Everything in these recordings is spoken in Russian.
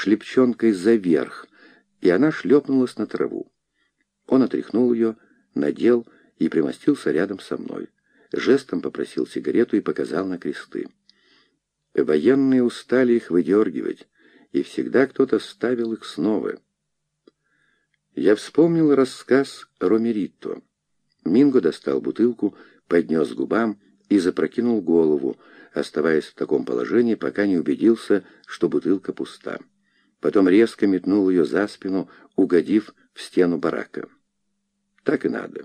шлепчонкой заверх, и она шлепнулась на траву. Он отряхнул ее, надел и примостился рядом со мной. Жестом попросил сигарету и показал на кресты. Военные устали их выдергивать, и всегда кто-то ставил их снова. Я вспомнил рассказ Ромерито. Минго достал бутылку, поднес к губам и запрокинул голову, оставаясь в таком положении, пока не убедился, что бутылка пуста. Потом резко метнул ее за спину, угодив в стену барака. Так и надо.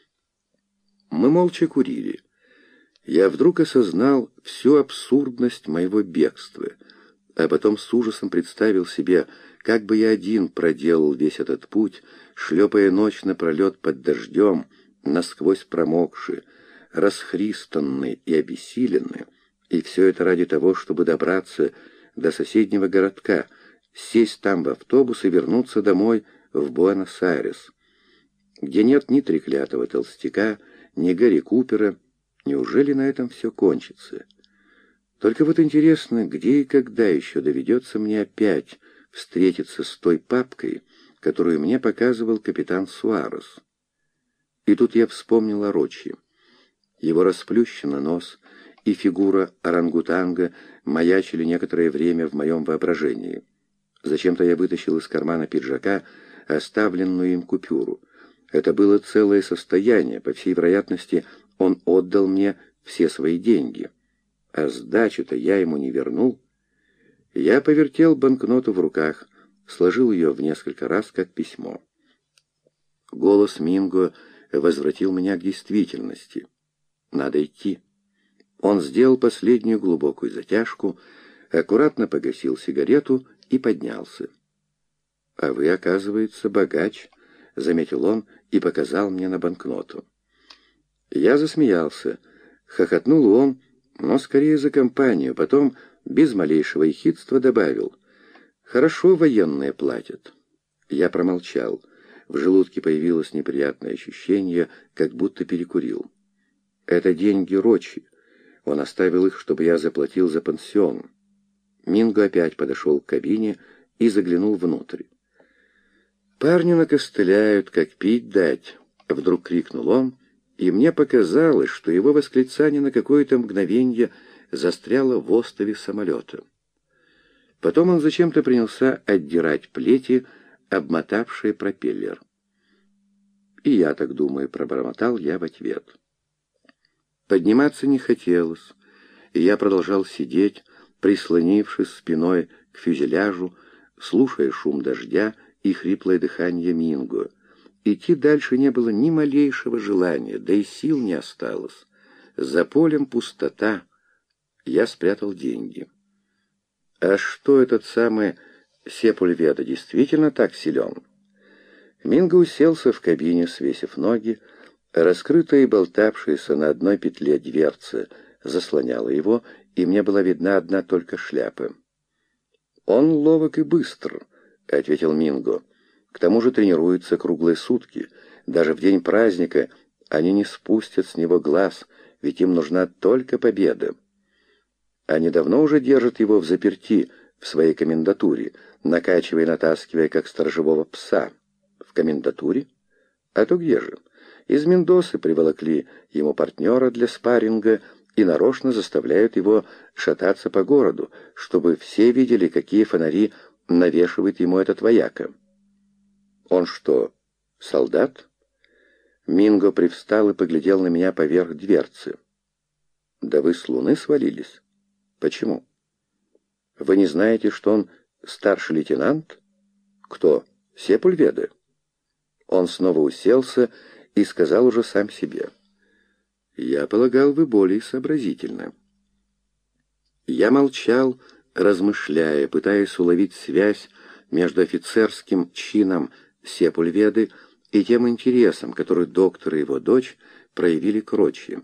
Мы молча курили. Я вдруг осознал всю абсурдность моего бегства, а потом с ужасом представил себе, как бы я один проделал весь этот путь, шлепая ночь напролет под дождем, насквозь промокший, расхристанный и обессиленный, и все это ради того, чтобы добраться до соседнего городка, сесть там в автобус и вернуться домой в Буэнос-Айрес, где нет ни треклятого толстяка, ни Гарри Купера. Неужели на этом все кончится? Только вот интересно, где и когда еще доведется мне опять встретиться с той папкой, которую мне показывал капитан Суарес. И тут я вспомнил о Рочи. Его расплющенный нос и фигура орангутанга маячили некоторое время в моем воображении. Зачем-то я вытащил из кармана пиджака оставленную им купюру. Это было целое состояние, по всей вероятности, он отдал мне все свои деньги. А сдачу-то я ему не вернул. Я повертел банкноту в руках, сложил ее в несколько раз, как письмо. Голос Минго возвратил меня к действительности. Надо идти. Он сделал последнюю глубокую затяжку, аккуратно погасил сигарету и поднялся. «А вы, оказывается, богач», — заметил он и показал мне на банкноту. Я засмеялся. Хохотнул он, но скорее за компанию, потом без малейшего ехидства добавил: «Хорошо военные платят». Я промолчал. В желудке появилось неприятное ощущение, как будто перекурил. «Это деньги Рочи. Он оставил их, чтобы я заплатил за пансион». Минго опять подошел к кабине и заглянул внутрь. «Парни накостыляют, как пить дать», — вдруг крикнул он, и мне показалось, что его восклицание на какое-то мгновенье застряло в остове самолета. Потом он зачем-то принялся отдирать плети, обмотавшие пропеллер. «И я так думаю», — пробормотал я в ответ. Подниматься не хотелось, и я продолжал сидеть, прислонившись спиной к фюзеляжу, слушая шум дождя и хриплое дыхание Минго. Идти дальше не было ни малейшего желания, да и сил не осталось. За полем пустота. Я спрятал деньги. А что этот самый Сепульведа действительно так силен? Минго уселся в кабине, свесив ноги. Раскрытая и болтавшаяся на одной петле дверца заслоняла его, и мне была видна одна только шляпа. «Он ловок и быстр», — ответил Минго. «К тому же тренируется круглые сутки. Даже в день праздника они не спустят с него глаз, ведь им нужна только победа. Они давно уже держат его взаперти в своей комендатуре, накачивая и натаскивая, как сторожевого пса». «В комендатуре? А то где же? Из Мендосы приволокли ему партнера для спарринга и нарочно заставляют его шататься по городу, чтобы все видели, какие фонари навешивает ему этот вояка». «Он что, солдат?» Минго привстал и поглядел на меня поверх дверцы. «Да вы с луны свалились? Почему? Вы не знаете, что он старший лейтенант?» «Кто? Сепульведа?» Он снова уселся и сказал уже сам себе: «Я полагал, вы более сообразительны». Я молчал, размышляя, пытаясь уловить связь между офицерским чином Сепульведы и тем интересом, который доктор и его дочь проявили к Рочи.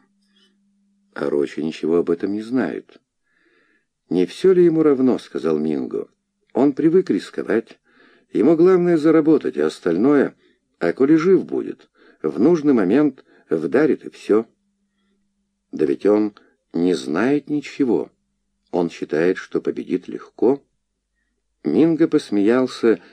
А Рочи ничего об этом не знает. «Не все ли ему равно?» — сказал Минго. «Он привык рисковать. Ему главное заработать, а остальное, а коли жив будет, в нужный момент вдарит и все». «Да ведь он не знает ничего. Он считает, что победит легко». Минго посмеялся